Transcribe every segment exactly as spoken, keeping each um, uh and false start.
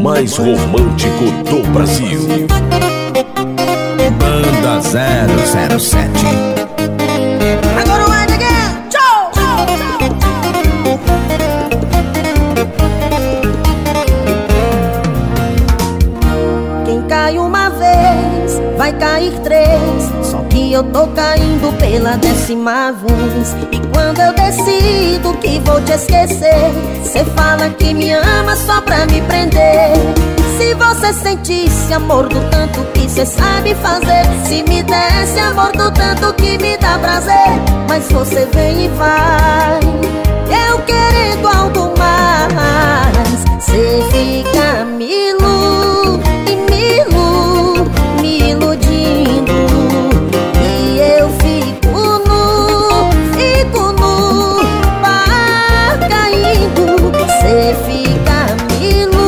mais romântico do Brasil. Banda zero zero sete. Agora vai again. Tchau, tchau, tchau. Quem cai uma vez vai cair três. Só que eu tô caindo pela décima vez. E quando eu decido que vou te esquecer, cê fala que me ama só pra me prender. Se você sentisse amor do tanto que cê sabe fazer, se me desse amor do tanto que me dá prazer. Mas você vem e vai, eu querendo algo mais. Cê fica me ilu, e me ilu, me iludindo. E eu fico nu, fico nu, pá, caindo. Cê fica me ilu,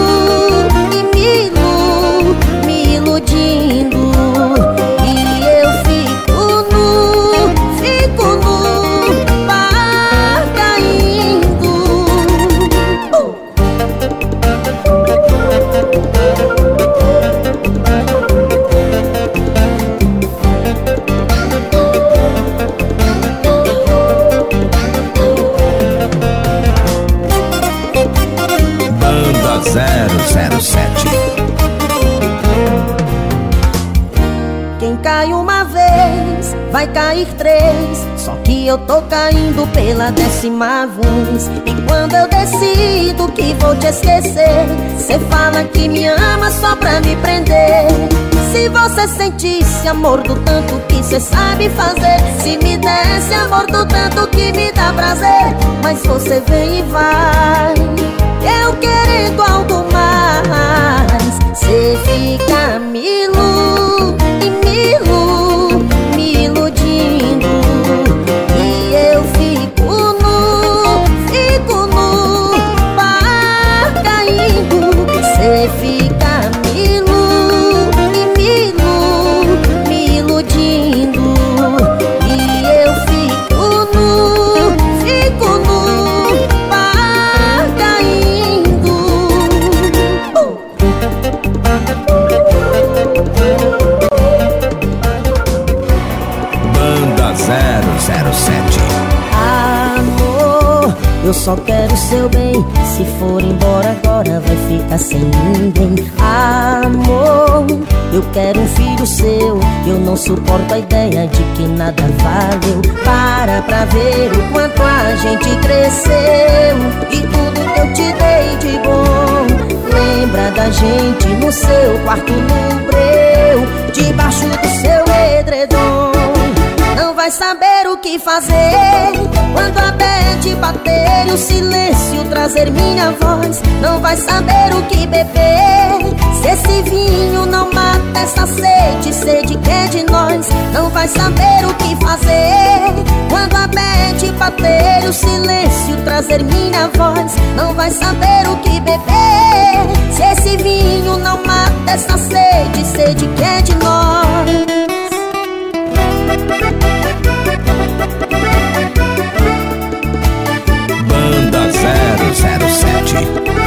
e eu fico nu, fico nu, pá, caindo. uh. Banda zero zero sete. Quem cai uma vez vai cair três. Só que eu tô caindo pela décima vez. E quando eu decido que vou te esquecer, cê fala que me ama só pra me prender. Se você sentisse amor do tanto que cê sabe fazer, se me desse amor do tanto que me dá prazer. Mas você vem e vai, eu querendo algo mais. Cê fica me ilu, e me ilu, me iludindo. E eu fico nu, fico nu, pá, caindo. Cê fica me ilu, e me ilu, me iludindo. E eu fico nu, fico nu, pá, caindo. uh. Banda zero zero sete. Amor, eu só quero seu bem. Se for embora agora vai ficar sem ninguém. Amor, eu quero um filho seu. Eu não suporto a ideia de que nada valeu. Para pra ver o quanto a gente cresceu e tudo que eu te dei de bom. Lembra da gente no seu quarto no breu, debaixo do seu edredom. Não vai saber o que fazer quando a bad bater e o silêncio trazer minha voz. Não vai saber o que beber se esse vinho não mata essa sede, sede que é de nós. Não vai saber o que fazer quando a bad bater e o silêncio trazer minha voz. Não vai saber o que beber se esse vinho não mata essa sede, sede que é de nós. Banda zero zero sete.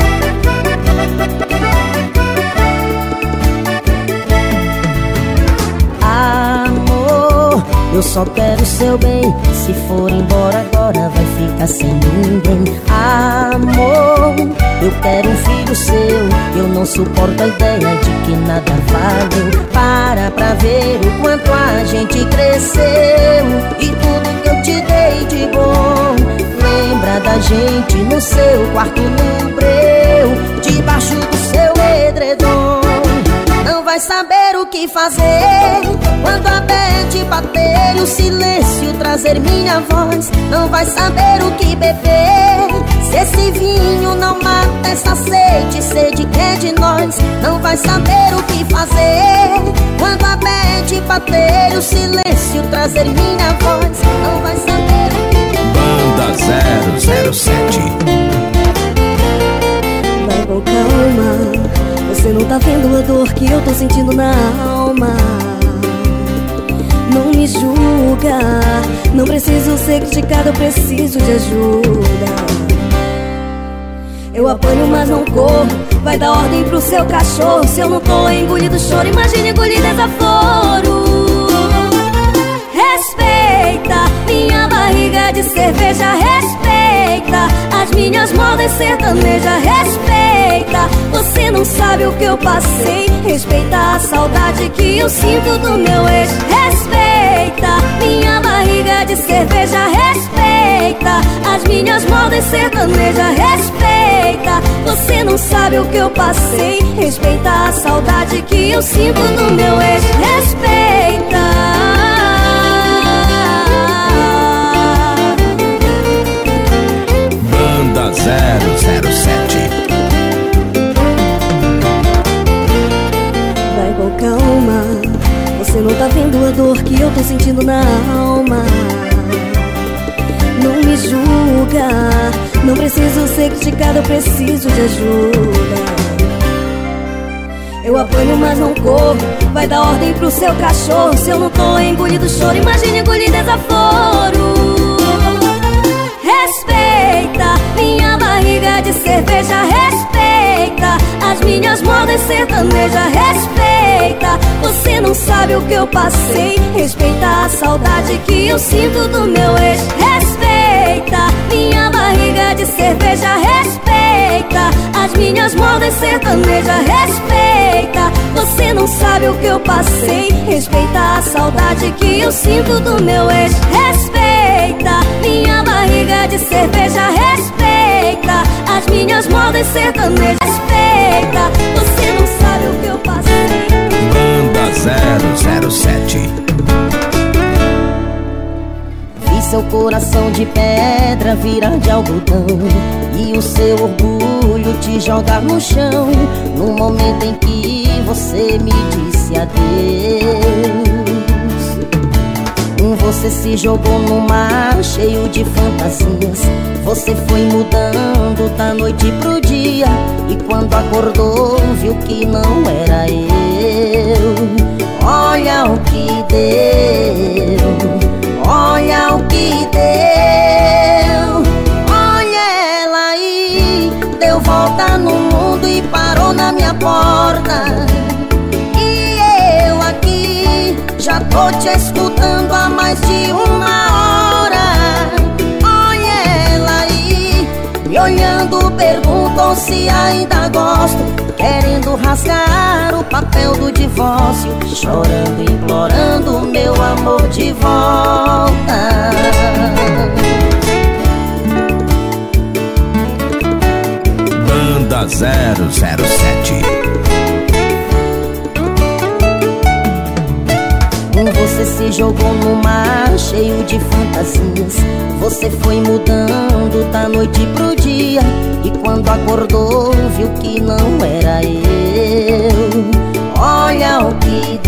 Amor, eu só quero seu bem. Se for embora agora vai ficar sem ninguém. Amor, eu quero um filho seu. Eu não suporto a ideia de que nada valeu. Para pra ver o quanto a gente cresceu e tudo que eu te dei de bom. Lembra da gente no seu quarto no breu, debaixo do seu edredom. Não vai saber o que fazer quando a bad bater e o silêncio trazer minha voz. Não vai saber o que beber se esse vinho não mata essa sede, sede que é de nós. Não vai saber o que fazer quando a bad bater e o silêncio trazer minha voz. Não vai saber o que Banda zero zero sete. Vai com calma, você não tá vendo a dor que eu tô sentindo na alma. Não me julga, não preciso ser criticada, eu preciso de ajuda. Eu apanho, mas não corro. Vai dar ordem pro seu cachorro. Se eu não tô engolindo choro, imagine engolir desaforo. Respeita minha barriga de cerveja. Respeita as minhas modas sertaneja. Respeita, você não sabe o que eu passei. Respeita a saudade que eu sinto do meu ex. Respeita minha barriga de cerveja. Respeita as minhas modas sertaneja. Respeita, você não sabe o que eu passei. Respeita a saudade que eu sinto do meu ex. Respeita. Banda zero zero sete. Vai com calma, você não tá vendo a dor que eu tô sentindo na alma. Não me julga, não preciso ser criticada, eu preciso de ajuda. Eu apanho, mas não corro. Vai dar ordem pro seu cachorro. Se eu não tô engolindo choro, imagine engolir desaforo. Respeita minha barriga de cerveja. Respeita as minhas modas sertaneja. Respeita, você não sabe o que eu passei. Respeita a saudade que eu sinto do meu ex. Respeita minha barriga de cerveja. Respeita as minhas modas sertaneja. Respeita, você não sabe o que eu passei. Respeita a saudade que eu sinto do meu ex. Respeita minha barriga de cerveja. Respeita as minhas modas sertanejas. Respeita, você não sabe o que eu passei. Banda zero zero sete. Vi seu coração de pedra virar de algodão e o seu orgulho te jogar no chão, no momento em que você me disse adeus. Você se jogou no mar cheio de fantasias. Você foi mudando da noite pro dia, e quando acordou viu que não era eu. Olha o que deu, olha o que deu. Olha ela aí, deu volta no mundo e parou na minha porta. E eu aqui já tô te escutando há mais de uma hora. Olha ela aí, me olhando, perguntou se ainda gosto, querendo rasgar o papel do divórcio, chorando, implorando meu amor de volta. Banda zero zero sete. Você se jogou no mar cheio de fantasias. Você foi mudando da noite pro dia, e quando acordou viu que não era eu. Olha o que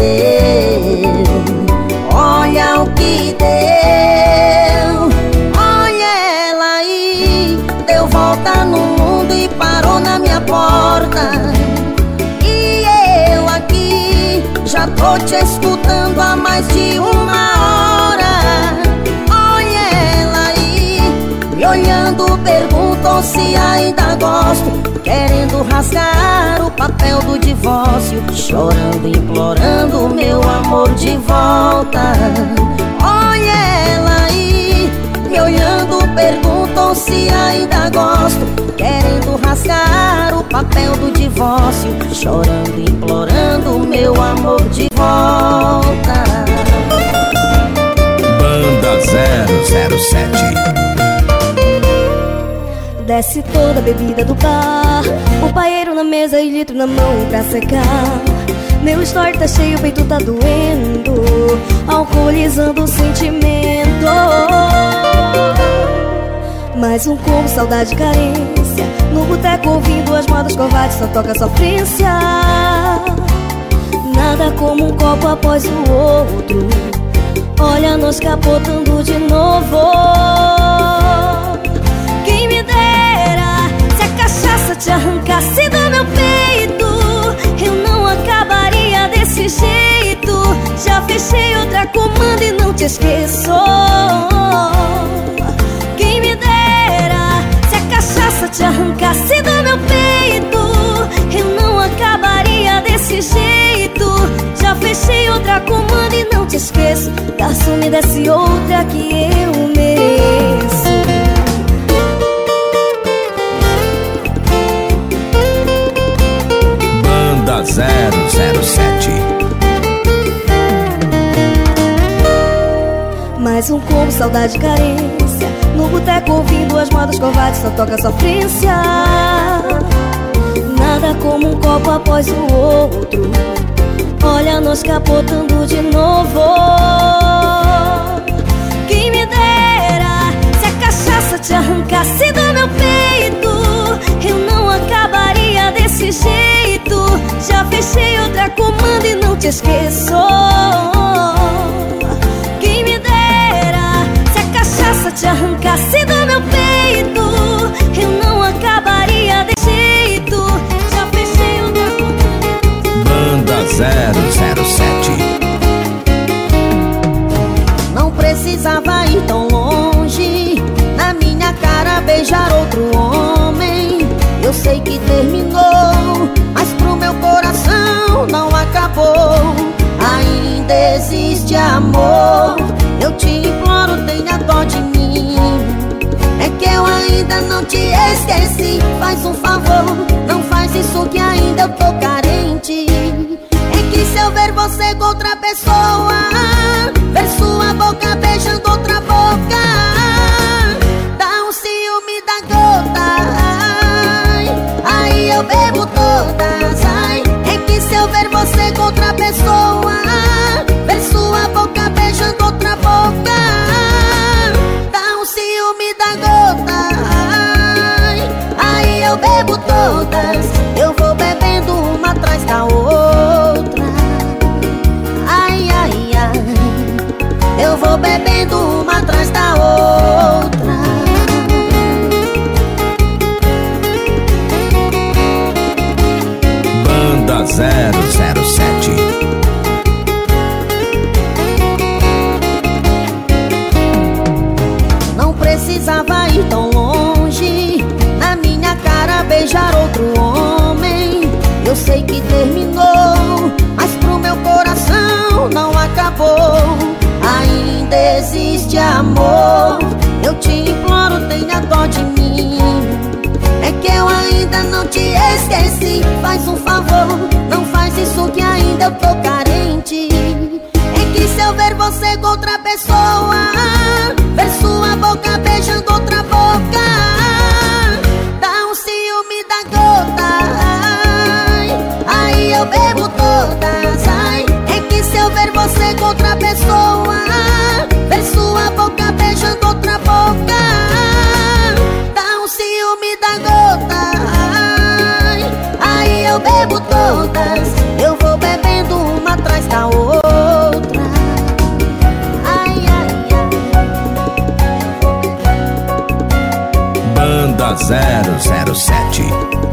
deu, olha o que deu. Olha ela aí, deu volta no mundo e parou na minha porta. E eu aqui já tô te escutando há mais de uma hora. Olha ela aí, me olhando, perguntou se ainda gosto, querendo rasgar o papel do divórcio, chorando, implorando meu amor de volta. Olha ela aí, me olhando, perguntou se ainda gosto, querendo rasgar o papel do divórcio, chorando, implorando meu amor de volta. Banda zero zero sete. Desce toda a bebida do bar, o paeiro na mesa e litro na mão pra secar. Meu story tá cheio, o peito tá doendo, alcoolizando o sentimento. Mais um combo, saudade e carência, no boteco ouvindo as modas covardes, só toca sofrência. Nada como um copo após o outro, olha nós capotando de novo. Quem me dera se a cachaça te arrancasse do meu peito, eu não acabaria desse jeito. Já fechei outra comanda e não te esqueço. Quem me dera se a cachaça te arrancasse do meu fechei outra comanda e não te esqueço. Garçom, me desce outra que eu mereço. Banda zero zero sete. Mais um combo, saudade e carência. No boteco ouvindo as modas covardes, só toca sofrência. Nada como um copo após o outro. Olha nós capotando de novo. Quem me dera se a cachaça te arrancasse do meu peito, eu não acabaria desse jeito. Já fechei outra comanda e não te esqueço. Quem me dera se a cachaça te arrancasse do meu peito, eu não acabaria desse jeito. Já fechei outra comanda. Banda zero zero sete. Não precisava ir tão longe, na minha cara beijar outro homem. Eu sei que terminou, mas pro meu coração não acabou. Ainda existe amor. Eu te imploro, tenha dó de mim. É que eu ainda não te esqueci. Faz um favor, não faz isso que ainda eu tô carente. É que se eu ver você com outra pessoa, ver sua boca beijando outra boca, dá um ciúme da gota. Ai, aí eu bebo todas. Ai, é que se eu ver você com outra pessoa, ver sua boca beijando outra boca, dá um ciúme da gota. Ai, aí eu bebo todas. Eu vou bebendo uma atrás da outra. Ai, ai, ai, eu vou bebendo uma atrás da outra. Banda zero zero sete. Não precisava ir tão longe, na minha cara beijar outro homem. Eu sei que terminou, mas pro meu coração não acabou. Ainda existe amor. Eu te imploro, tenha dó de mim. É que eu ainda não te esqueci. Faz um favor, não faz isso que ainda eu tô carente. É que se eu ver você com outra pessoa, ver sua boca beijando outra boca, dá um ciúme da gota. Ai, aí eu bebo todas. Ai, é que se eu ver você com outra pessoa, ver sua boca beijando outra boca, dá um ciúme da gota. Ai, aí eu bebo todas. Eu vou bebendo uma atrás da outra. Ai, ai, ai. Banda zero zero sete.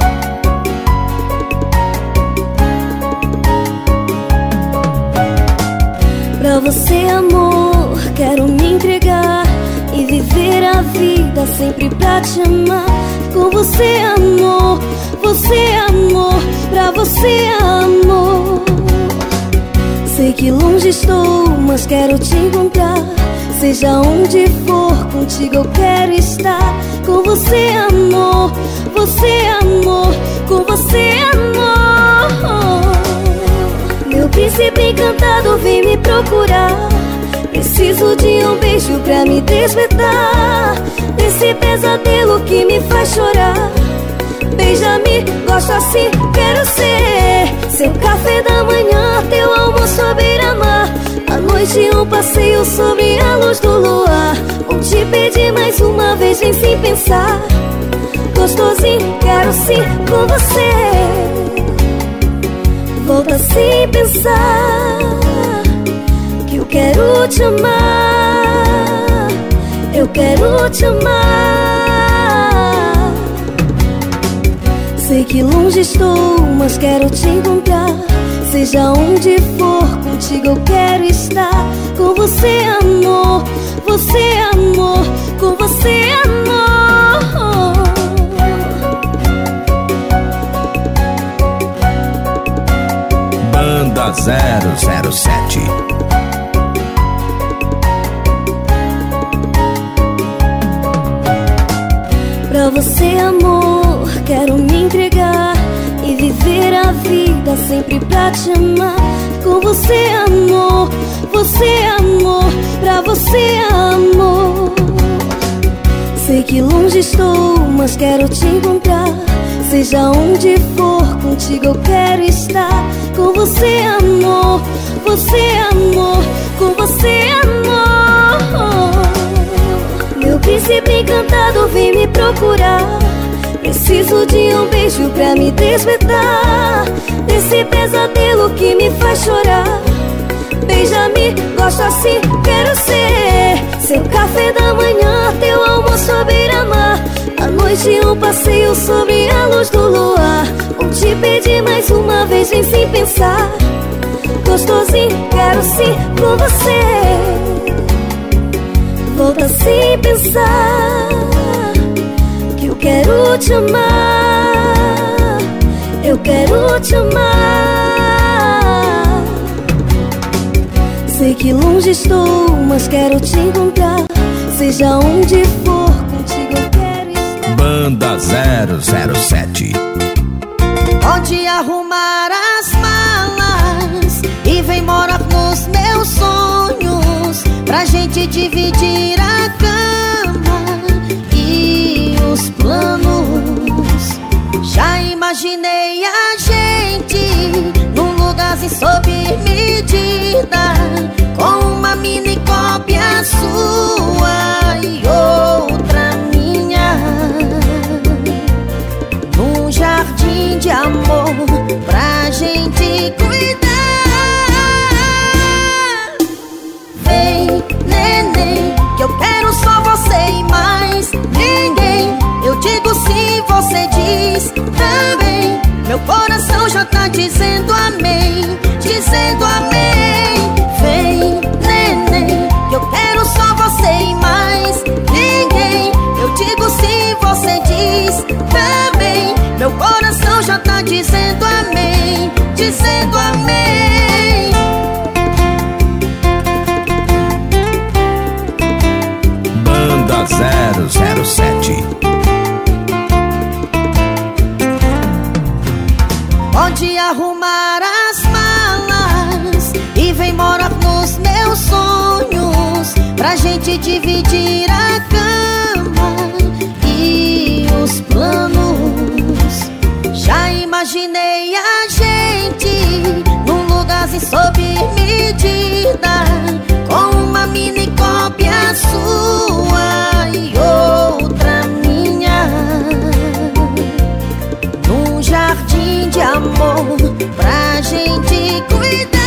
Pra você, amor, quero me entregar e viver a vida sempre pra te amar. Com você, amor, você, amor, pra você, amor. Sei que longe estou, mas quero te encontrar. Seja onde for, contigo eu quero estar. Com você, amor, você, amor, com você, amor. Meu príncipe encantado, vem me procurar. Preciso de um beijo pra me despertar desse pesadelo que me faz chorar. Beija-me, gosto assim, quero ser seu café da manhã, teu almoço à beira-mar. À noite um passeio sobre a luz do luar. Vou te pedir mais uma vez, vem sem pensar. Gostosinho, quero sim com você. Volta sem pensar, que eu quero te amar. Eu quero te amar. Sei que longe estou, mas quero te encontrar. Seja onde for, contigo eu quero estar. Com você, amor, você, amor, com você, amor. Banda Banda zero zero sete. Pra você, amor, quero me entregar e viver a vida sempre pra te amar. Com você, amor, você, amor, pra você, amor. Sei que longe estou, mas quero te encontrar. Seja onde for, contigo eu quero estar. Com você, amor, você, amor, com você, amor. Meu príncipe encantado, vem me procurar. Preciso de um beijo pra me despertar desse pesadelo que me faz chorar. Beija-me, gosto assim, quero ser seu café da manhã, teu almoço à beira-mar. À noite um passeio sobre a luz do luar. Vou te pedir mais uma vez, vem sem pensar. Gostosinho, quero sim com você. Volta sem pensar que eu quero te amar. Eu quero te amar. Sei que longe estou, mas quero te encontrar. Seja onde for, contigo eu quero estar. Banda zero zero sete. Pode arrumar as malas e vem morar nos meus sonhos, pra gente dividir a cama e os planos. Já imaginei a gente num lugarzinho sob medida, com uma mini cópia sua e outra minha, num jardim de amor pra gente cuidar. Vem, neném, que eu quero só você e mais ninguém. Eu digo sim, você diz também. Meu coração já tá dizendo amém, dizendo amém. Vem, neném, que eu quero só você e mais ninguém. Eu digo sim, você diz também. Meu coração já tá dizendo amém, dizendo amém. Banda zero zero sete. Pode arrumar as malas e vem morar nos meus sonhos, pra gente dividir a cama e os planos. Já imaginei a gente num lugarzinho sob medida, com uma mini cópia sua e outra minha, num jardim de amor pra gente cuidar.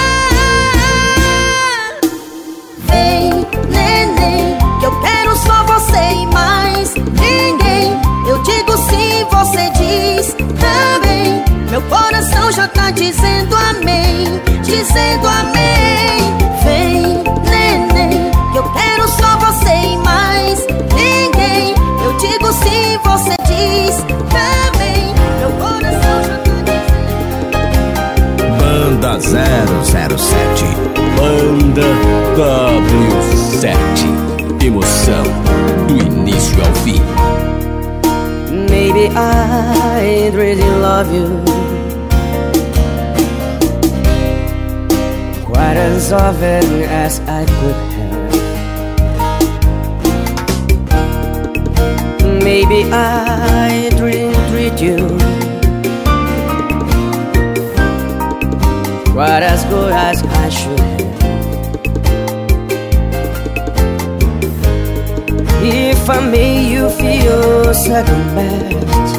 Vem, neném, que eu quero só você e mais ninguém. Eu digo sim, você diz também. Meu coração já tá dizendo amém, dizendo amém. Vem, neném, que eu quero só você e mais ninguém. Eu digo sim, você diz também. Meu coração já tá dizendo. Banda zero zero sete. Banda W sete. Emoção do início ao fim. Maybe I really love you quite as often as I could have. Maybe I didn't treat you quite as good as I should have. If I made you feel second best,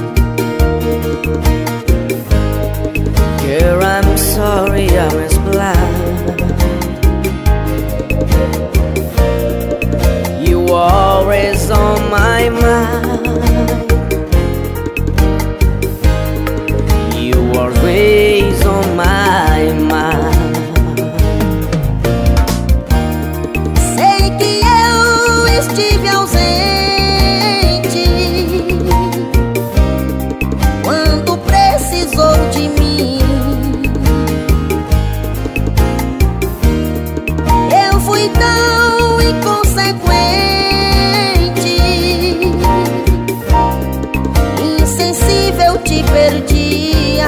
girl, I'm sorry I was blind. You were always on my mind. You were always on my mind. Sei que eu estive ausente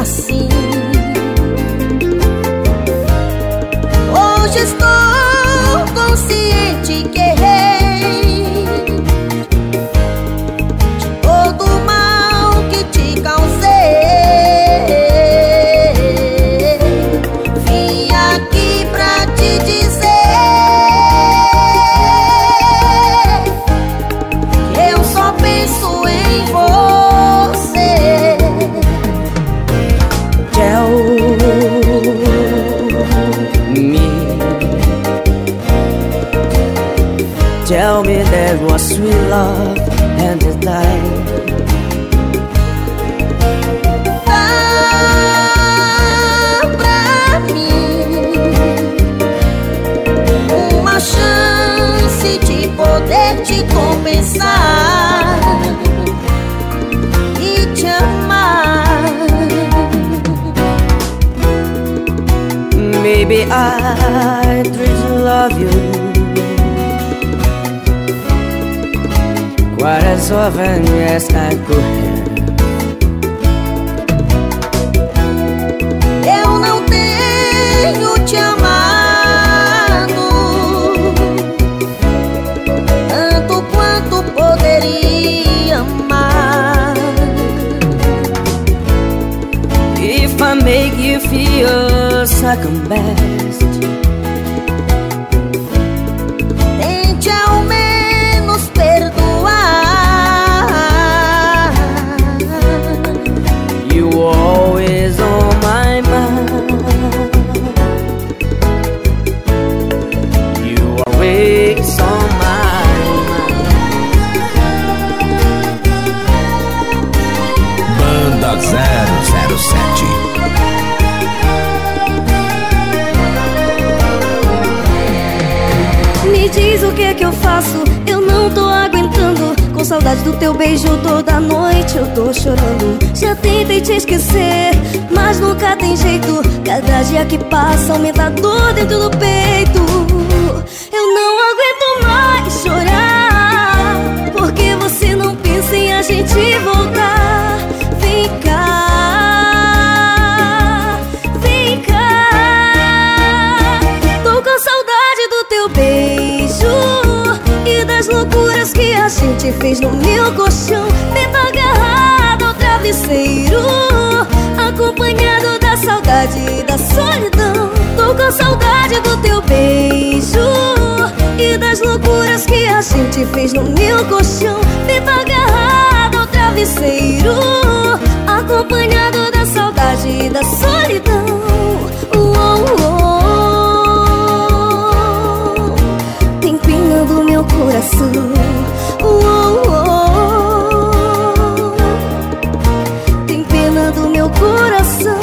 assim. Hoje estou consciente que errei de todo o mal que te causei. Vim aqui pra te dizer que eu só penso em você. Tell me, tell me there was sweet love and it died. Dá pra mim uma chance de poder te compensar e te amar. Maybe I tried to love you quite as often as I could have. Eu não tenho te amado tanto quanto poderia amar. If I make you feel second best, Tente ao menos perdoar. you always on my mind. You always on my mind. Banda zero zero sete. Me diz o que é que eu faço, eu não tô aguentando. Com saudade do teu beijo toda noite eu tô chorando. Já tentei te esquecer, mas nunca tem jeito. Cada dia que passa aumenta a dor dentro do peito. Eu não aguento mais chorar, porque você não pensa em a gente voltar. Vem cá, vem cá. Tô com saudade do teu beijo e das loucuras que a gente fez no meu colchão. Feito agarrado ao travesseiro, acompanhado da saudade e da solidão. Tô com saudade do teu beijo e das loucuras que a gente fez no meu colchão. Feito agarrado ao travesseiro, acompanhado da saudade e da solidão. Uou, uou, tem pena do meu coração. Uou, uou, tem pena do meu coração.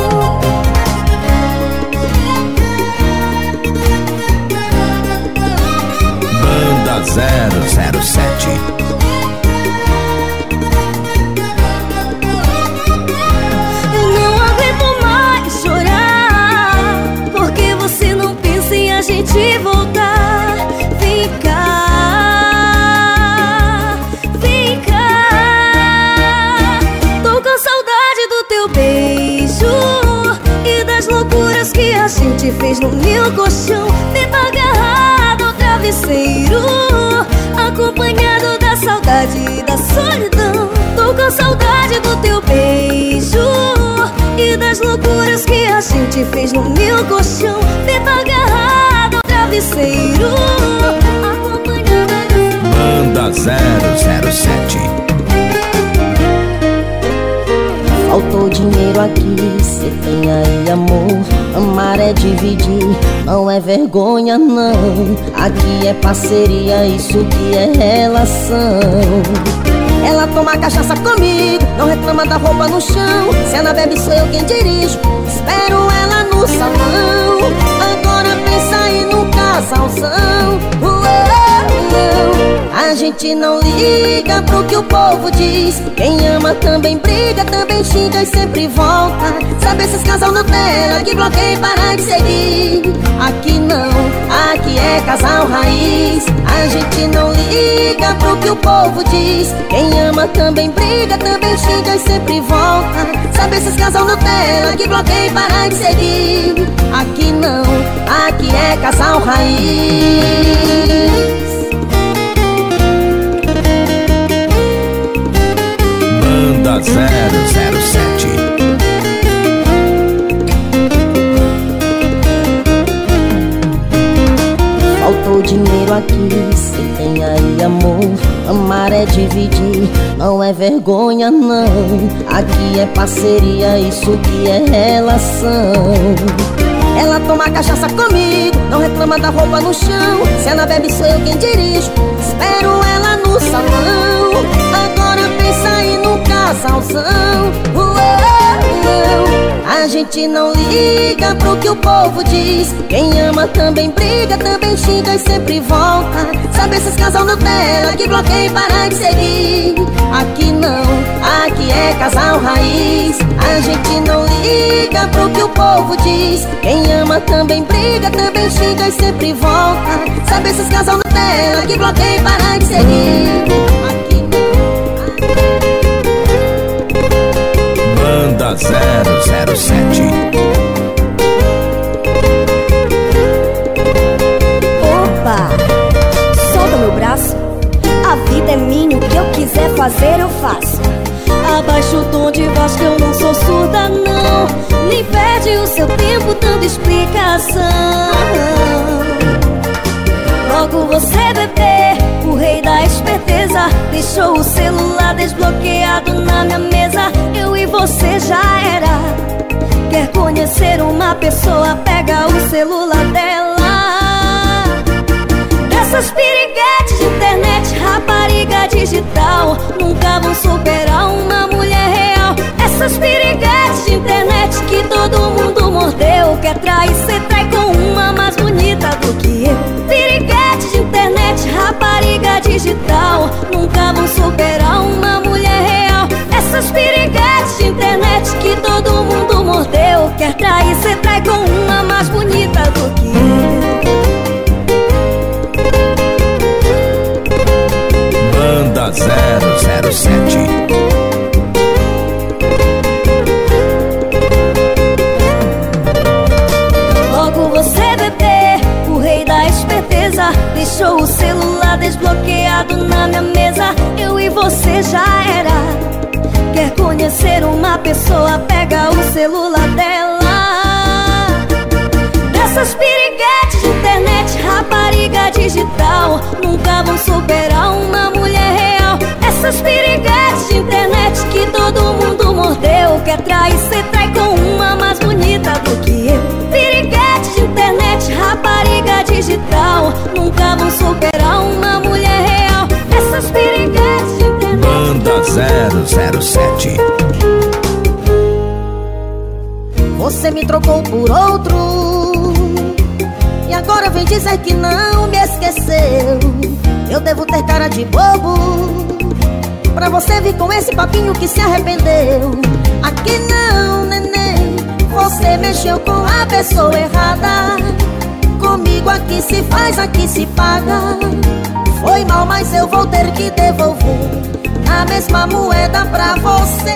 Banda zero zero sete. Eu não aguento mais chorar, porque você não pensa em a gente voltar. Vem cá, vem cá. Tô com saudade do teu beijo e das loucuras que a gente fez no meu colchão. Feito agarrado ao travesseiro, acompanhado da saudade e da solidão. Tô com saudade do teu beijo e das loucuras que a gente fez no meu colchão. Feito agarrado ao travesseiro, acompanhado da... Banda zero zero sete. Faltou dinheiro aqui, cê tem aí amor. Amar é dividir, não é vergonha não. Aqui é parceria, isso que é relação. Ela toma cachaça comigo, não reclama da roupa no chão. Se ela bebe sou eu quem dirijo, espero ela no salão. Agora pensa aí no casalzão. A gente não liga pro que o povo diz. Quem ama também briga, também xinga e sempre volta. Sabe esses casal Nutella que bloqueia e para de seguir? Aqui não, aqui é casal raiz. A gente não liga pro que o povo diz. Quem ama também briga, também xinga e sempre volta. Sabe esses esses casal Nutella que bloqueia e para de seguir. Aqui não, aqui é casal raiz. Banda zero zero sete. Faltou dinheiro aqui, cê tem aí amor. Amar é dividir, não é vergonha não. Aqui é parceria, isso que é relação. Ela toma cachaça comigo, não reclama da roupa no chão. Se ela bebe sou eu quem dirijo, espero ela no salão. Agora pensa aí no casalzão. A gente não liga pro que o povo diz. Quem ama também briga, também xinga e sempre volta. Sabe esses casal Nutella que bloqueia e para de seguir. Aqui não, aqui é casal raiz. A gente não liga pro que o povo diz. Quem ama também briga, também xinga e sempre volta. Sabe esses casal Nutella que bloqueia e para de seguir. Aqui não. Banda zero zero sete. Opa, solta meu braço. A vida é minha, o que eu quiser fazer eu faço. Abaixa o tom de voz que eu não sou surda não. Nem perde o seu tempo dando explicação. Logo você, bebê, o rei da esperteza, deixou o celular desbloqueado na minha mesa. Eu e você já era. Quer conhecer uma pessoa, pega o celular dela. Dessas piriguetes de internet, rapariga digital, nunca vão superar uma mulher real. Essas piriguetes de internet que todo mundo mordeu. Quer trair, cê trai com uma mais bonita do que eu. Piriguetes de internet, rapariga digital, nunca vão superar uma mulher real. Essas piriguetes de internet que todo mundo mordeu. Quer trair, cê trai com uma mais bonita do que eu. Banda zero zero sete. Logo você, bebê, o rei da esperteza, deixou o celular desbloqueado na minha mesa. Eu e você já era. Quer conhecer uma pessoa, pega o celular dela. Dessas piriguetes de internet, rapariga digital, nunca vão superar uma mulher real. Essas piriguetes de internet que todo mundo mordeu. Quer trair, cê trai com uma mais bonita do que eu. Piriguetes de internet, rapariga digital, nunca vão superar uma mulher real. Essas piriguetes de internet. Banda zero zero sete. Você me trocou por outro e agora vem dizer que não me esqueceu. Eu devo ter cara de bobo pra você vir com esse papinho que se arrependeu. Aqui não, neném, você mexeu com a pessoa errada. Comigo aqui se faz, aqui se paga. Foi mal, mas eu vou ter que devolver a mesma moeda pra você.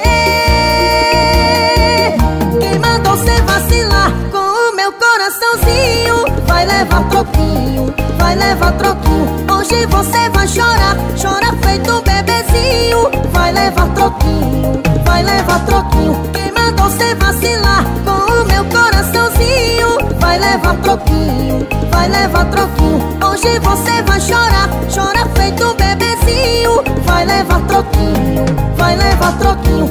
Quem mandou cê vacilar com o meu coraçãozinho vai levar troquinho, vai levar troquinho. Hoje você vai chorar, chora feito um bebezinho. Vai levar troquinho, vai levar troquinho. Quem mandou cê vacilar com o meu coraçãozinho vai levar troquinho, vai levar troquinho. Hoje você vai chorar, chora feito um bebezinho. Vai levar troquinho, vai levar troquinho.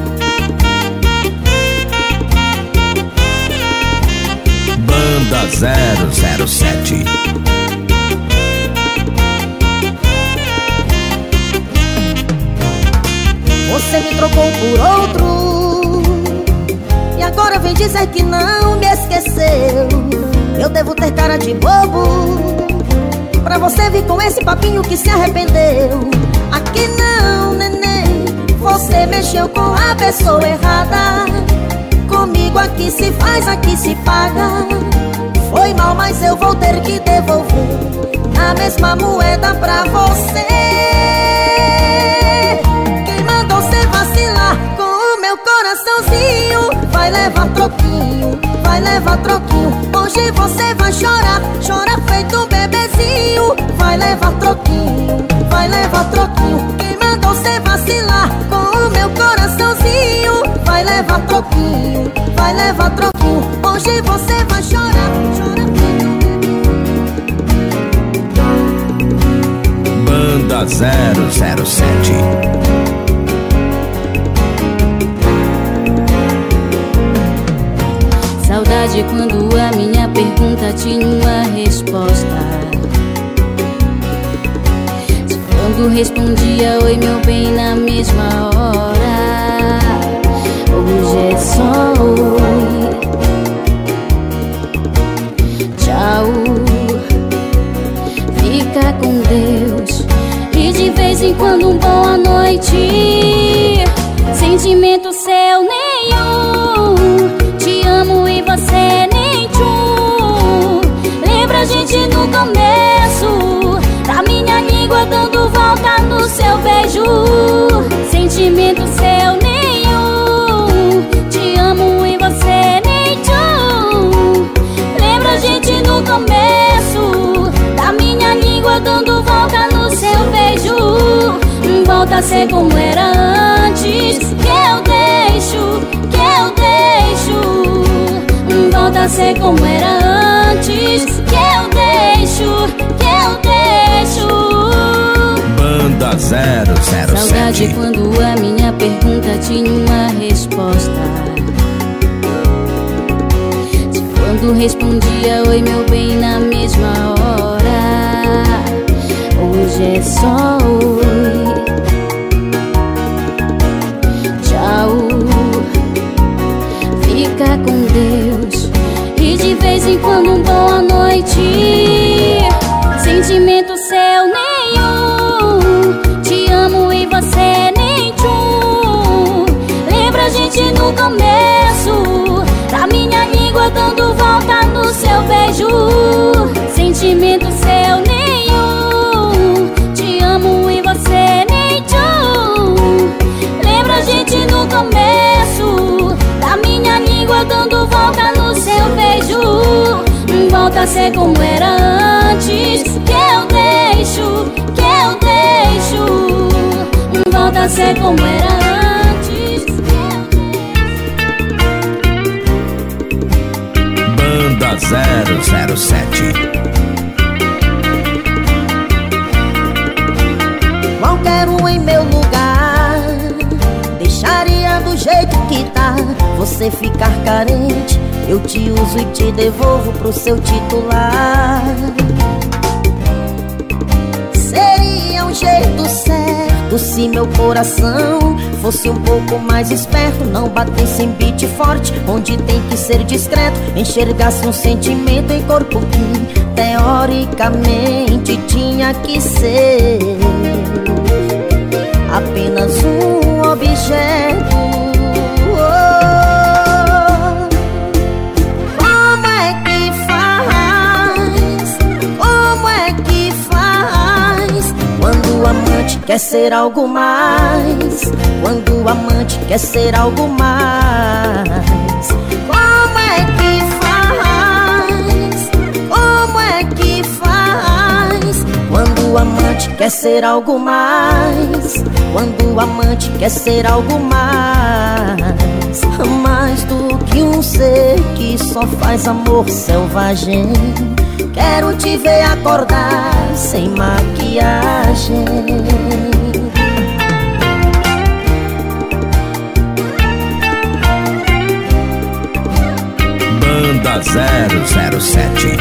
Banda zero zero sete. Você me trocou por outro e agora vem dizer que não me esqueceu. Eu devo ter cara de bobo pra você vir com esse papinho que se arrependeu. Aqui não, neném, você mexeu com a pessoa errada. Comigo aqui se faz, aqui se paga. Foi mal, mas eu vou ter que devolver a mesma moeda pra você. Quem mandou cê vacilar com o meu coraçãozinho vai troquinho, vai levar troquinho. Hoje você vai chorar, chora feito um bebezinho. Vai levar troquinho, vai levar troquinho. Quem mandou você vacilar com o meu coraçãozinho? Vai levar troquinho, vai levar troquinho. Hoje você vai chorar, chora feito. Banda zero zero sete. Saudade quando a minha pergunta tinha uma resposta. Quando respondia oi meu bem na mesma hora. Hoje é só oi, tchau, fica com Deus. E de vez em quando um boa noite. Sentimento seu nenhum, te amo e você nem tchum. Lembra a gente no começo, da minha língua dando volta no seu beijo. Sentimento seu nenhum, te amo e você nem tchum. Lembra a gente no começo, da minha língua dando volta no seu beijo. Volta a ser como era antes, que eu deixo, que eu deixo. Volta a ser como era antes, que eu deixo, que eu deixo. Banda zero zero sete. Saudade quando a minha pergunta tinha uma resposta. De quando respondia oi meu bem na mesma hora. Hoje é só oi, tchau, fica com Deus. E de vez em quando um boa noite. Sentimento seu nenhum, te amo e você nem tchum. Lembra a gente no começo, da minha língua dando volta no seu beijo. Sentimento seu nenhum, te amo e você nem tchum. Lembra a gente no começo, da minha língua dando volta no seu beijo. Volta a ser como era antes, que eu deixo, que eu deixo. Volta a ser como era antes, que eu deixo. Banda zero zero sete. Qualquer um em meu lugar deixaria do jeito que tá. Você ficar carente, eu te uso e te devolvo pro seu titular. Seria um jeito certo se meu coração fosse um pouco mais esperto. Não batesse em beat forte, onde tem que ser discreto. Enxergasse um sentimento em corpo que teoricamente tinha que ser apenas um objeto. Quando o amante quer ser algo mais, quando o amante quer ser algo mais. Como é que faz? Como é que faz? Quando o amante quer ser algo mais, quando o amante quer ser algo mais. Mais do que um ser que só faz amor selvagem. Quero te ver acordar sem maquiagem. Banda zero zero sete.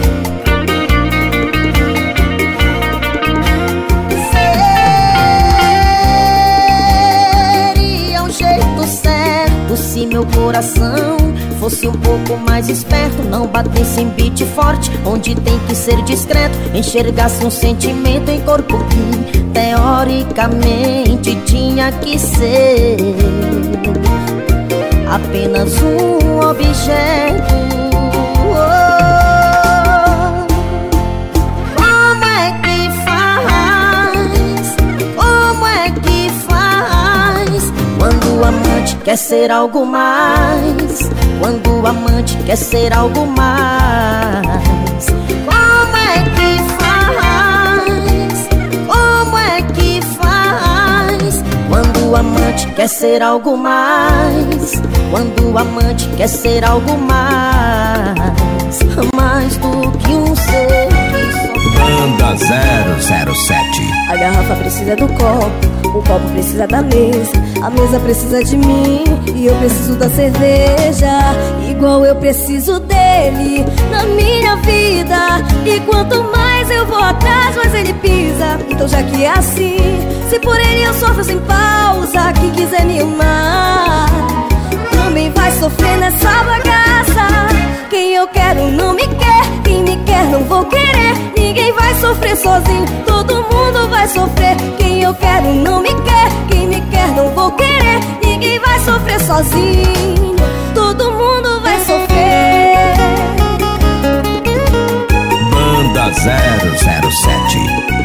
Seria um jeito certo se meu coração fosse um pouco mais esperto. Não batesse em beat forte, onde tem que ser discreto. Enxergasse um sentimento em corpo que teoricamente tinha que ser apenas um objeto. Oh, como é que faz? Como é que faz? Quando o amante quer ser algo mais, quando o amante quer ser algo mais. Como é que faz? Como é que faz? Quando o amante quer ser algo mais. Quando o amante quer ser algo mais. Mais do que um ser que só... Banda zero zero sete. A garrafa precisa do copo, o copo precisa da mesa, a mesa precisa de mim e eu preciso da cerveja. Igual eu preciso dele na minha vida. E quanto mais eu vou atrás, mais ele pisa. Então já que é assim, se por ele eu sofro sem pausa, quem quiser me amar também vai sofrer nessa bagaça. Quem eu quero não me quer, quem me quer não vou querer. Ninguém vai sofrer sozinho, todo mundo vai sofrer. Quem eu quero não me quer, quem me quer não vou querer. Ninguém vai sofrer sozinho, todo mundo vai sofrer. Banda zero zero sete.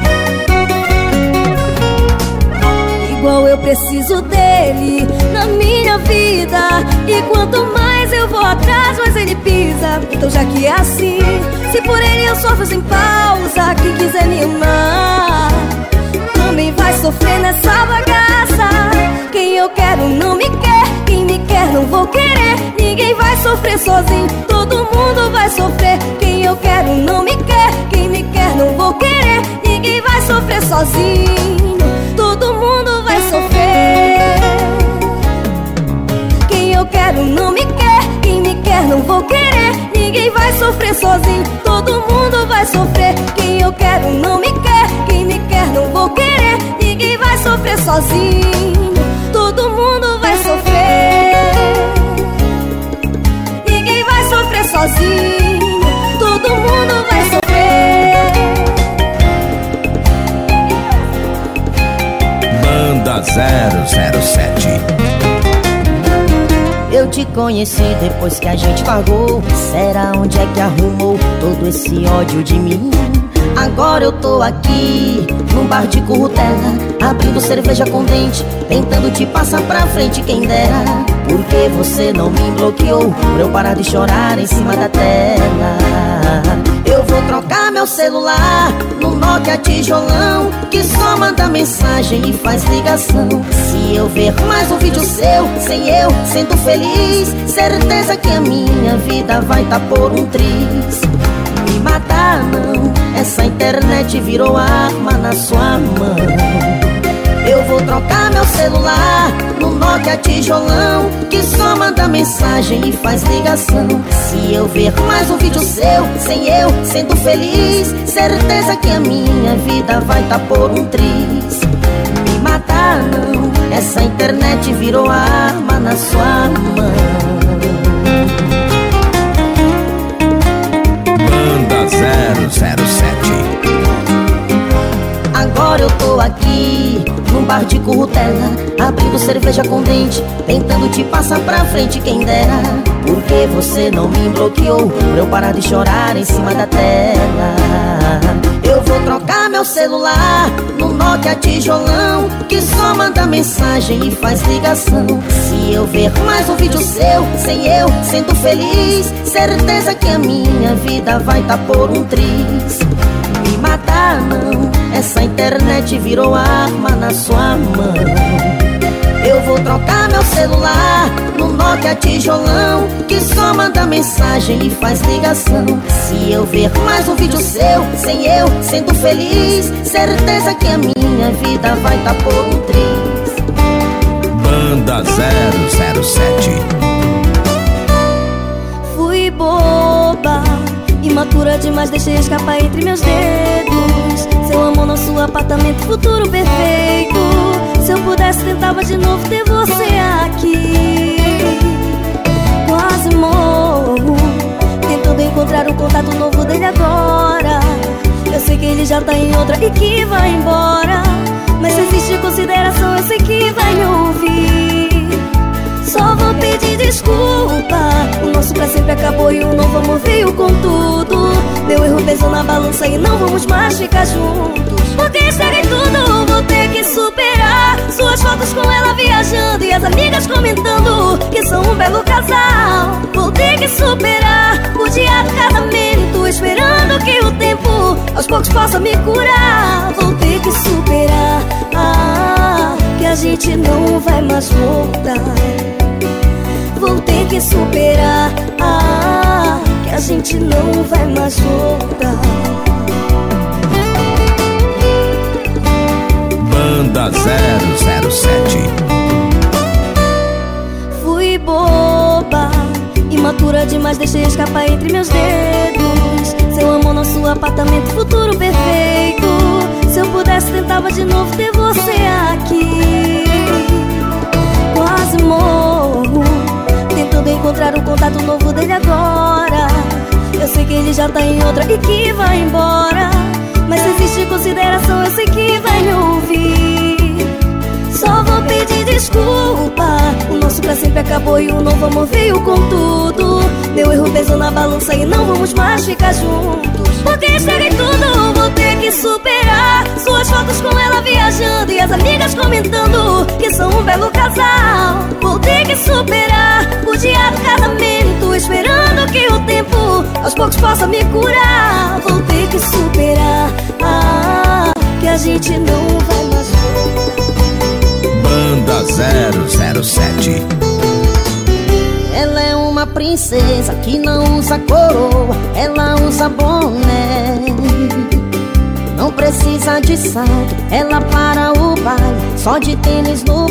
Igual eu preciso dele na minha vida. E quanto mais eu vou atrás, mais ele pisa. Então já que é assim, se por ele eu sofro sem pausa, quem quiser me amar também vai sofrer nessa bagaça. Quem eu quero não me quer, quem me quer não vou querer. Ninguém vai sofrer sozinho, todo mundo vai sofrer. Quem eu quero não me quer, quem me quer não vou querer. Ninguém vai sofrer sozinho, todo mundo vai sofrer. Quem eu quero não me quer, quem me quer não vou querer. Ninguém vai sofrer sozinho, todo mundo vai sofrer. Quem eu quero não me quer, quem me quer não vou querer. Ninguém vai sofrer sozinho, todo mundo vai sofrer. Ninguém vai sofrer sozinho, todo mundo vai sofrer. Banda zero zero sete. Eu te conheci depois que a gente pagou. Será onde é que arrumou todo esse ódio de mim? Agora eu tô aqui num bar de currutela, abrindo cerveja com dente, tentando te passar pra frente, quem dera. Porque você não me bloqueou pra eu parar de chorar em cima da tela. Eu vou trocar meu celular no Nokia tijolão, que só manda mensagem e faz ligação. Se eu ver mais um vídeo seu, sem eu sendo feliz, certeza que a minha vida vai tá por um triz. Me matar não, essa internet virou arma na sua mão. Eu vou trocar meu celular no Nokia tijolão, que só manda mensagem e faz ligação. Se eu ver mais um vídeo seu, sem eu sendo feliz, certeza que a minha vida vai tá por um triz. Me matar não, essa internet virou arma na sua mão. Banda zero zero sete. Agora eu tô aqui num bar de currutela, abrindo cerveja com dente, tentando te passar pra frente, quem dera. Porque você não me bloqueou pra eu parar de chorar em cima da tela. Eu vou trocar meu celular no Nokia tijolão, que só manda mensagem e faz ligação. Se eu ver mais um vídeo seu, sem eu sendo feliz, certeza que a minha vida vai tá por um triz. Me matar não, essa internet virou arma na sua mão. Eu vou trocar meu celular no Nokia tijolão, que só manda mensagem e faz ligação. Se eu ver mais um vídeo seu, sem eu sendo feliz, certeza que a minha vida vai tá por um triz. Banda zero zero sete. Fui boba, imatura demais, deixei escapar entre meus dedos seu amor, nosso apartamento, futuro perfeito. Se eu pudesse tentava de novo ter você aqui. Quase morro tentando encontrar um contato novo dele agora. Eu sei que ele já tá em outra e que vai embora, mas se existe consideração eu sei que vai me ouvir. Só vou pedir desculpa, o nosso pra sempre acabou e o novo amor veio com tudo. Meu erro pesou na balança e não vamos mais ficar juntos. Porque estraguei tudo, vou ter que superar. Suas fotos com ela viajando e as amigas comentando que são um belo casal. Vou possam me curar. Vou ter que superar, ah, que a gente não vai mais voltar. Vou ter que superar, ah, que a gente não vai mais voltar. Banda zero zero sete. Fui boba, imatura demais, deixei escapar entre meus dedos seu amor, nosso apartamento, futuro perfeito. Se eu pudesse, tentava de novo ter você aqui. Quase morro, tentando encontrar um contato novo dele agora. Eu sei que ele já tá em outra e que vai embora, mas se existe consideração, eu sei que vai me ouvir. Só vou pedir desculpa, o nosso pra sempre acabou e o novo amor veio com tudo. Meu erro pesou na balança e não vamos mais ficar juntos. Porque estraguei tudo, vou ter que superar. Suas fotos com ela viajando e as amigas comentando que são um belo casal. Vou ter que superar o dia do casamento, esperando que o tempo aos poucos possa me curar. Vou ter que superar, ah, que a gente não vai mais voltar. Banda zero zero sete. Ela é uma princesa que não usa coroa, ela usa boné. Não precisa de salto, ela para o baile só de tênis no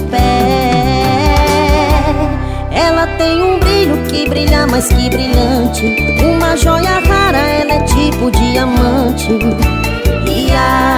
pé. Ela tem um brilho que brilha mais que brilhante, uma joia rara, ela é tipo diamante. E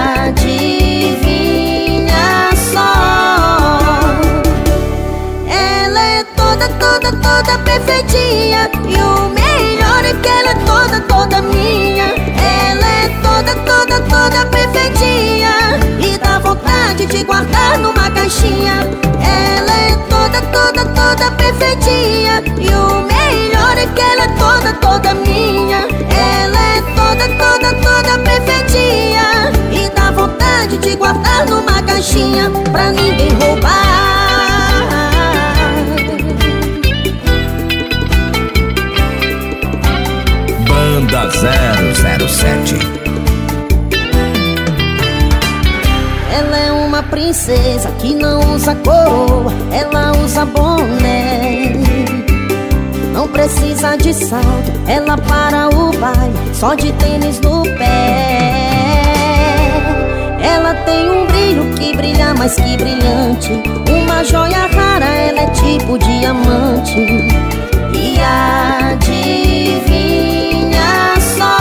adivinha só, ela é toda, toda, toda perfeitinha. E o melhor é que ela é toda, toda minha. Ela é toda, toda, toda perfeitinha e dá vontade de guardar numa caixinha. Ela é toda, toda, toda perfeitinha. E o melhor é que ela é toda, toda minha. Ela é toda, toda, toda perfeitinha e dá vontade de guardar numa caixinha pra ninguém roubar. Banda zero zero sete. Ela é uma princesa que não usa coroa, ela usa boné. Não precisa de salto, ela para o baile só de tênis no pé. Ela tem um brilho que brilha mais que brilhante, uma joia rara, ela é tipo diamante. E adivinha só,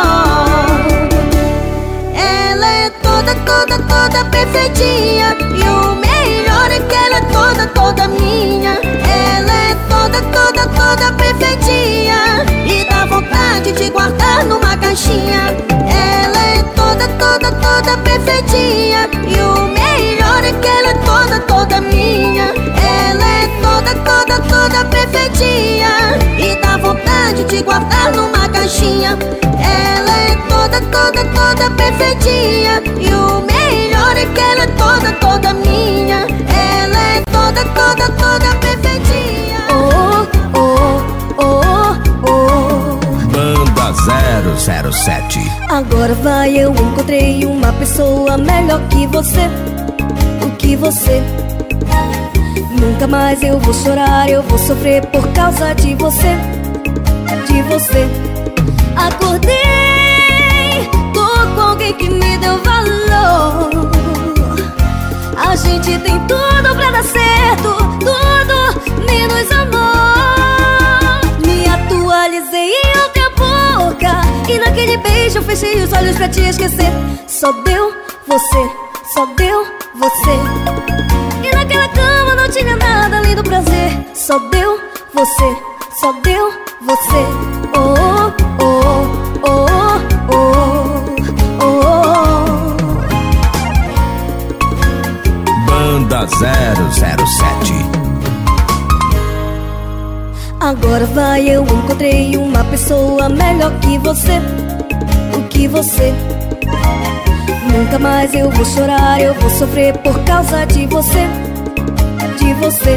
ela é toda, toda, toda perfeitinha. E o melhor é que ela é toda, toda minha. Ela é toda, toda, toda perfeitinha e dá vontade de guardar numa caixinha. Ela é toda, toda, toda perfeitinha e o melhor é que ela é toda, toda minha. Ela é toda, toda, toda perfeitinha e dá vontade de guardar numa caixinha. Ela é toda, toda, toda perfeitinha e o melhor é que ela é toda, toda minha. Ela é toda, toda, toda perfeitinha. Oh, oh, oh, oh. Banda zero zero sete. Agora vai, eu encontrei uma pessoa melhor que você, o que você. Nunca mais eu vou chorar, eu vou sofrer por causa de você, de você. Acordei, tô com alguém que me deu valor. A gente tem tudo pra dar certo, tudo menos amor. Me atualizei em outra boca e naquele beijo eu fechei os olhos pra te esquecer. Só deu você, só deu você. E naquela cama não tinha nada além do prazer. Só deu você, só deu você. Oh, oh, oh, oh, oh, oh. Banda zero zero sete. Agora vai, eu encontrei uma pessoa melhor que você, o que você. Nunca mais eu vou chorar, eu vou sofrer por causa de você, de você.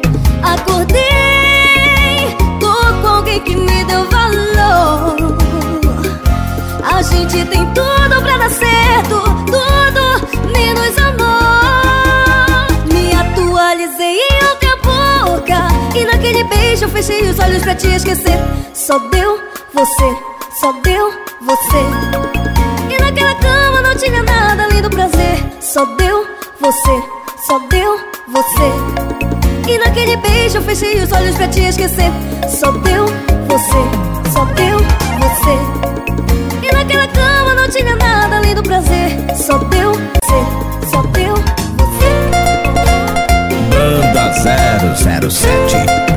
Acordei, tô com alguém que me deu valor. A gente tem tudo pra dar beijo eu fechei os olhos pra te esquecer. Só deu você, só deu você. E naquela cama não tinha nada além do prazer. Só deu você, só deu você. E naquele beijo eu fechei os olhos pra te esquecer. Só deu você, só deu você. E naquela cama não tinha nada além do prazer. Só deu você, só deu você. Banda zero zero sete.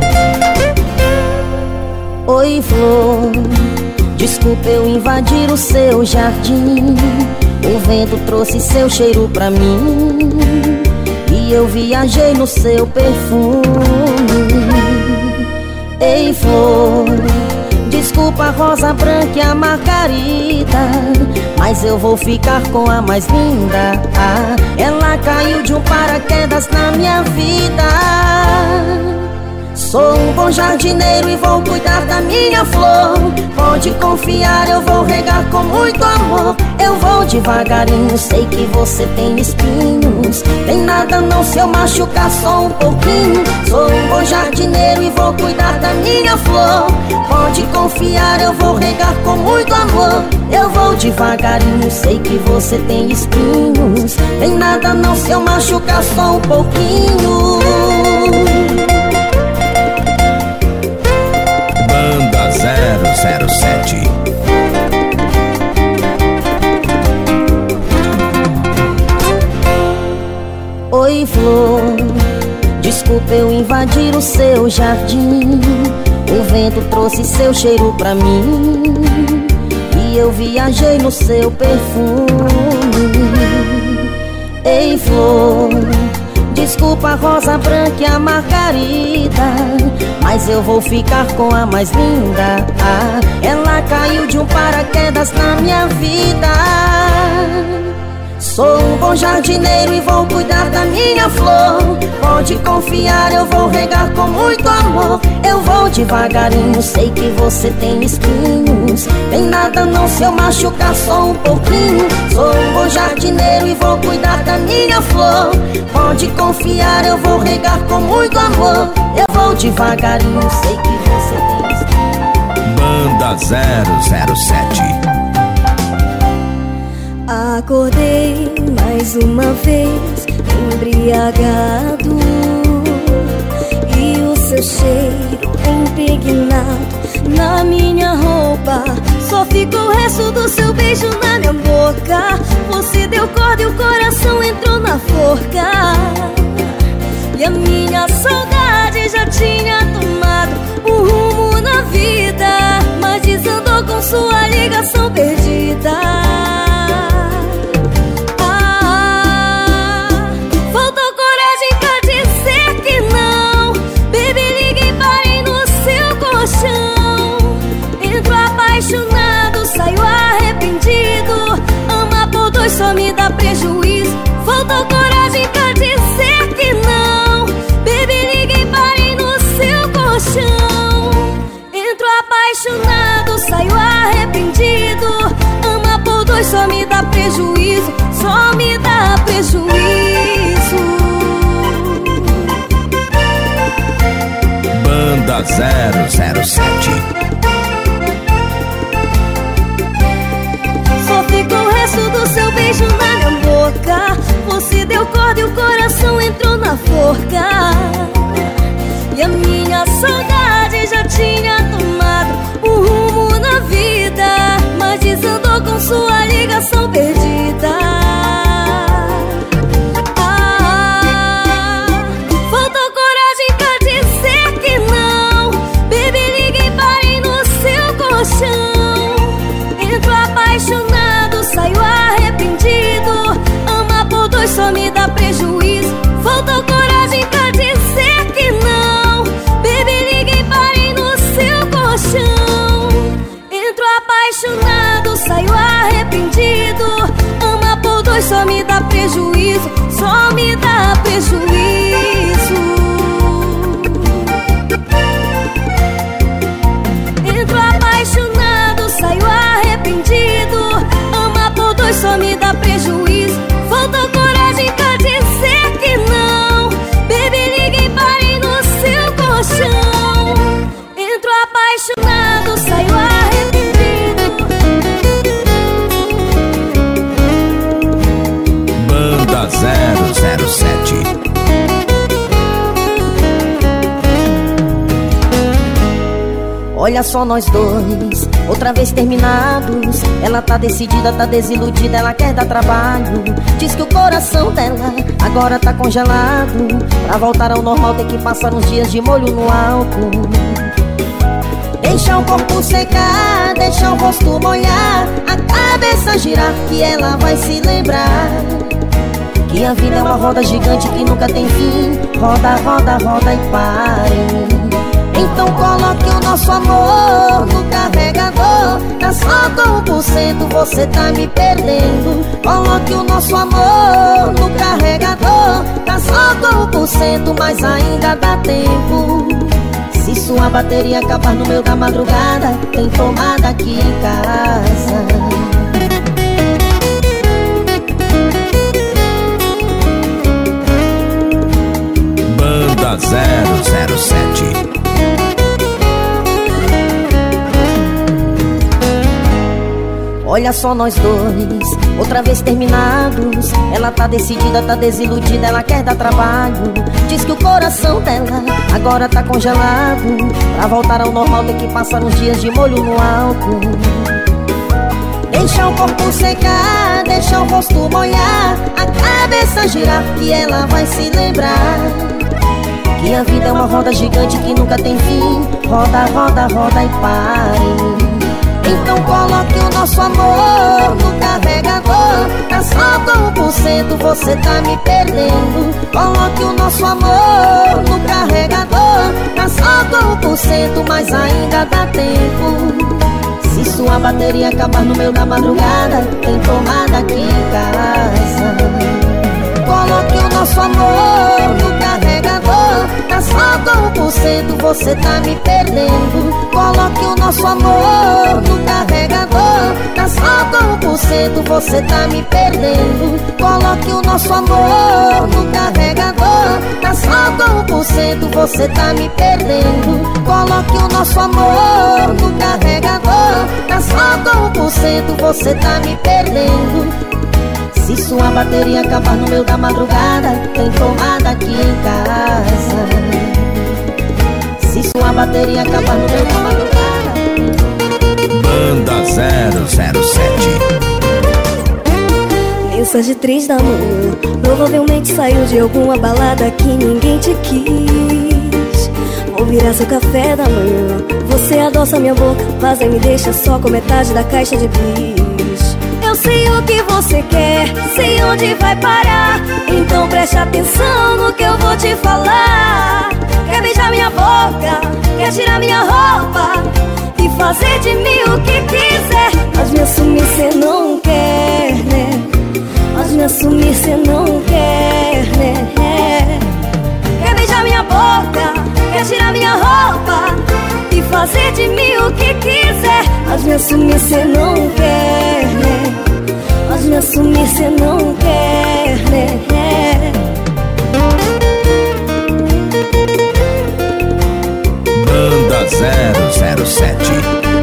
Oi, flor, desculpa eu invadir o seu jardim. O vento trouxe seu cheiro pra mim e eu viajei no seu perfume. Ei, flor, desculpa a rosa branca e a margarida, mas eu vou ficar com a mais linda. Ah, ela caiu de um paraquedas na minha vida. Sou um bom jardineiro e vou cuidar da minha flor. Pode confiar, eu vou regar com muito amor. Eu vou devagarinho, sei que você tem espinhos. Tem nada não se eu machucar só um pouquinho. Sou um bom jardineiro e vou cuidar da minha flor. Pode confiar, eu vou regar com muito amor. Eu vou devagarinho, sei que você tem espinhos. Tem nada não se eu machucar só um pouquinho. Banda zero zero sete. Oi, flor, desculpa eu invadir o seu jardim. O vento trouxe seu cheiro pra mim e eu viajei no seu perfume. Ei, flor, desculpa a rosa branca e a margarida, mas eu vou ficar com a mais linda. Ah, ela caiu de um paraquedas na minha vida. Sou um bom jardineiro e vou cuidar da minha flor. Pode confiar, eu vou regar com muito amor. Eu vou devagarinho, sei que você tem espinhos. Tem nada não se eu machucar só um pouquinho. Sou um bom jardineiro e vou cuidar da minha flor. Pode confiar, eu vou regar com muito amor. Eu vou devagarinho, sei que você tem espinhos. Banda zero zero sete. Acordei mais uma vez embriagado e o seu cheiro impregnado na minha roupa. Só ficou o resto do seu beijo na minha boca. Você deu corda e o coração entrou na forca. E a minha saudade já tinha tomado um rumo na vida, mas desandou com sua ligação perdida. Entro apaixonado, saio arrependido. Ama por dois só me dá prejuízo. Faltou coragem pra dizer que não. Baby, liguei, parei no seu colchão. Entro apaixonado, saio arrependido. Ama por dois só me dá prejuízo. Só me dá prejuízo. Banda zero zero sete. Só ficou o resto do seu beijo na minha boca. Você deu corda e o coração entrou na forca. E a minha saudade já tinha tomado um rumo na vida, mas desandou com sua ligação perdida. Entro apaixonado, saio arrependido. Ama por dois só me dá prejuízo. Faltou coragem pra dizer que não. Baby, liguei, parei no seu colchão. Entro apaixonado, saio arrependido. Ama por dois só me dá prejuízo. Só me dá prejuízo. Entro apaixonado, saio arrependido. Ama por dois só me dá prejuízo. Faltou coragem pra dizer que não. Baby, liguei, parei no seu colchão. Olha só nós dois, outra vez terminados. Ela tá decidida, tá desiludida, ela quer dar trabalho. Diz que o coração dela agora tá congelado. Pra voltar ao normal tem que passar uns dias de molho no álcool. Deixa o corpo secar, deixa o rosto molhar, a cabeça girar, que ela vai se lembrar que a vida é uma roda gigante que nunca tem fim. Roda, roda, roda e pare. Então coloque o nosso amor no carregador. Tá só com um por cento, você tá me perdendo. Coloque o nosso amor no carregador. Tá só com um por cento, mas ainda dá tempo. Se sua bateria acabar no meio da madrugada, tem tomada aqui em casa. Banda zero zero sete. Olha só nós dois, outra vez terminados. Ela tá decidida, tá desiludida, ela quer dar trabalho. Diz que o coração dela agora tá congelado. Pra voltar ao normal tem que passar uns dias de molho no álcool. Deixa o corpo secar, deixa o rosto molhar, a cabeça girar, que ela vai se lembrar que a vida é uma roda gigante que nunca tem fim. Roda, roda, roda e pare. Então coloque o nosso amor no carregador. Tá só com um por cento, você tá me perdendo. Coloque o nosso amor no carregador. Tá só com um por cento, mas ainda dá tempo. Se sua bateria acabar no meio da madrugada, tem tomada aqui em casa. Coloque o nosso amor no carregador. Tá só com um por cento, você tá me perdendo. Coloque o nosso amor no carregador. Tá só com um por cento, você tá me perdendo. Coloque o nosso amor no carregador. Tá só com um por cento, você tá me perdendo. Coloque o nosso amor no carregador. Tá só com um por cento, você tá me perdendo. Se sua bateria acabar no meio da madrugada, tem tomada aqui em casa. Se sua bateria acabar no meio da madrugada. Banda zero zero sete. Mensagem três da manhã, provavelmente saiu de alguma balada que ninguém te quis. Vou virar seu café da manhã, você adoça minha boca, mas aí me deixa só com metade da caixa de bis. Eu sei o que você quer, sei onde vai parar, então preste atenção no que eu vou te falar. Quer beijar minha boca, quer tirar minha roupa e fazer de mim o que quiser, mas me assumir cê não quer, né? Mas me assumir cê não quer, né? Quer beijar minha boca, quer tirar minha roupa e fazer de mim o que quiser, mas me assumir cê não quer, né? Mas me assumir cê não quer, né? Banda zero zero sete.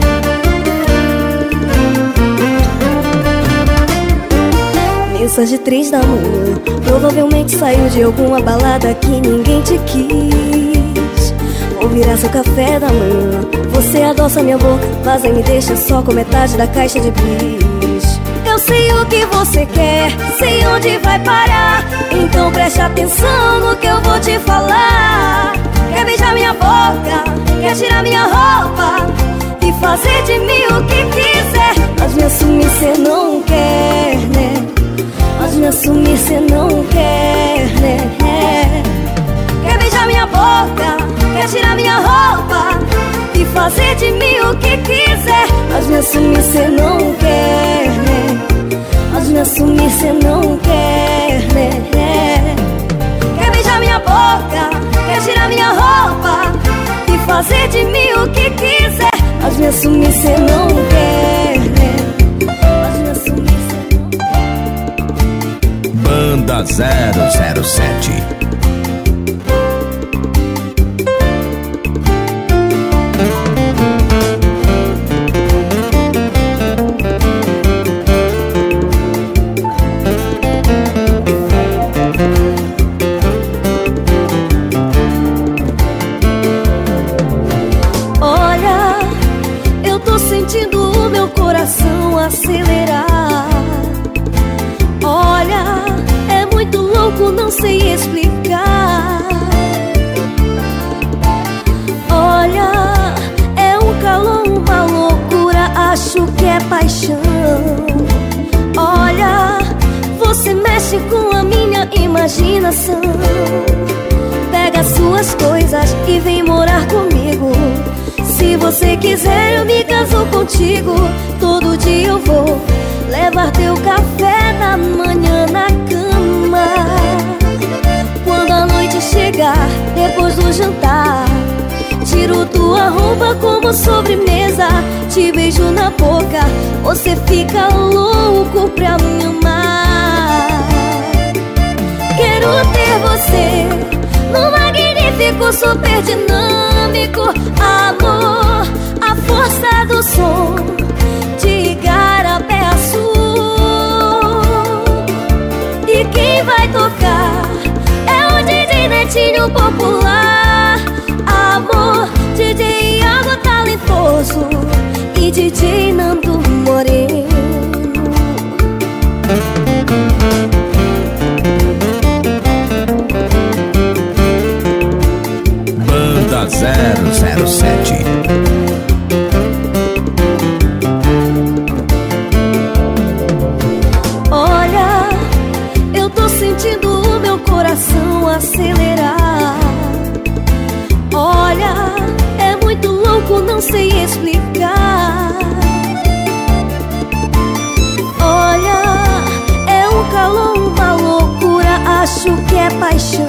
Mensagem três da manhã, provavelmente saiu de alguma balada que ninguém te quis. Vou virar seu café da manhã, você adoça minha boca, mas aí me deixa só com metade da caixa de bis. Eu sei o que você quer, sei onde vai parar, então preste atenção no que eu vou te falar. Quer beijar minha boca, quer tirar minha roupa e fazer de mim o que quiser, mas me assumir cê não quer, né? Mas me assumir cê não quer, né? Quer beijar minha boca, quer tirar minha roupa e fazer de mim o que quiser, mas me assumir cê não quer, né? Mas me assumir cê não quer, né? Quer beijar minha boca, quer tirar minha roupa e fazer de mim o que quiser, mas me assumir cê não quer, né? Mas me assumir cê não quer. Banda zero zero sete. Olha, acelerar. Olha, é muito louco, não sei explicar. Olha, é um calor, uma loucura, acho que é paixão. Olha, você mexe com a minha imaginação. Pega suas coisas e vem morar comigo. Se você quiser eu me caso contigo. Todo dia eu vou levar teu café da manhã na cama. Quando a noite chegar, depois do jantar, tiro tua roupa como sobremesa. Te beijo na boca, você fica louco pra me amar. Quero ter você num magnífico, super dinâmico amor. A força do som de igarapé azul. E quem vai tocar é o D J Netinho popular. Amor, D J Iago talentoso e D J Nando Moreno. Banda zero zero sete. Olha, eu tô sentindo o meu coração acelerar. Olha, é muito louco, não sei explicar. Olha, é um calor, uma loucura, acho que é paixão.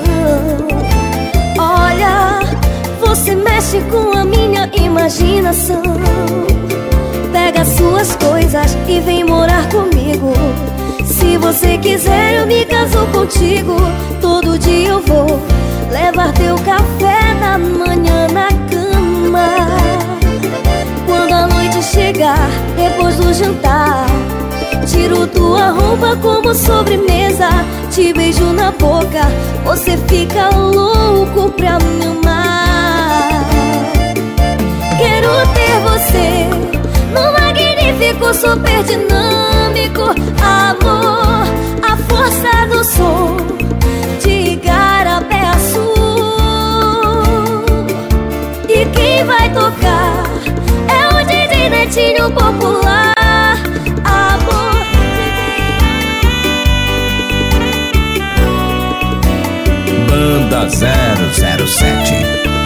Olha, você mexe com a minha imaginação. Pega suas coisas e vem morar comigo. Se você quiser eu me caso contigo. Todo dia eu vou levar teu café da manhã na cama. Quando a noite chegar, depois do jantar, tiro tua roupa como sobremesa. Te beijo na boca, você fica louco pra me amar. Quero ter você num magnífico, super dinâmico amor. A força do som de igarapé azul. E quem vai tocar é o D J Netinho popular. Amor, Banda zero zero sete.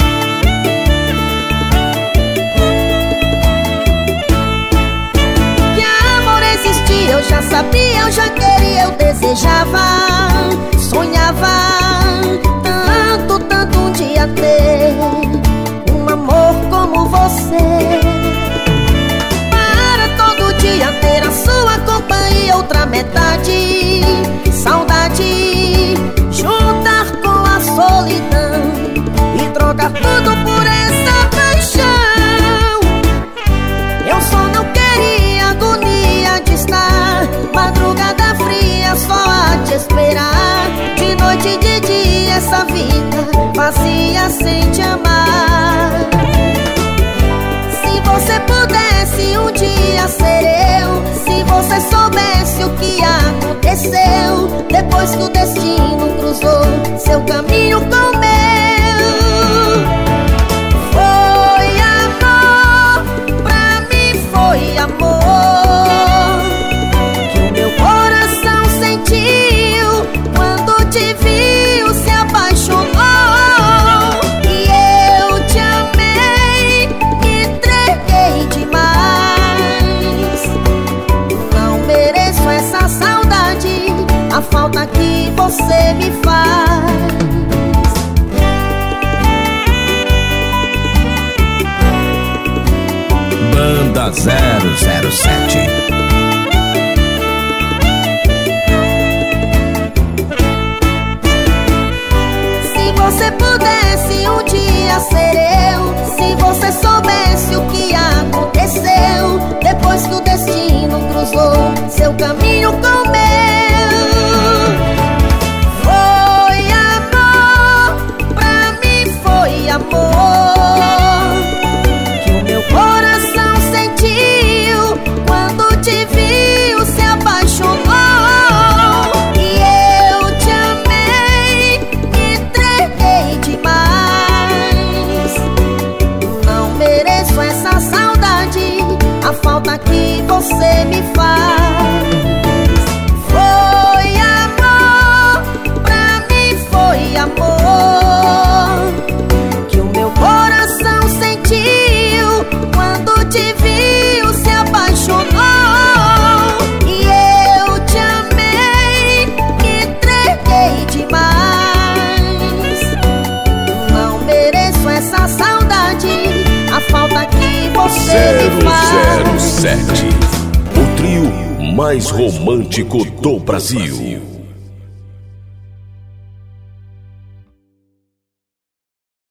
Eu já sabia, eu já queria, eu desejava, sonhava tanto, tanto um dia ter um amor como você. Para todo dia ter a sua companhia, outra metade, saudade, juntar com a solidão e trocar tudo por essa paixão. Eu só não queria agonia de estar madrugada fria só a te esperar. De noite e de dia essa vida vazia sem te amar. Se você pudesse um dia ser eu, se você soubesse o que aconteceu depois que o destino cruzou seu caminho com o meu. Foi amor, pra mim foi amor. Quando te viu, se apaixonou. E eu te amei, entreguei demais. Não mereço essa saudade, a falta que você me faz. Banda zero zero sete. Se você pudesse um dia ser eu, se você soubesse o que aconteceu depois que o destino cruzou seu caminho com o meu. Foi amor, pra mim foi amor, que o meu coração sentiu quando te vi. sete. O trio mais romântico do Brasil.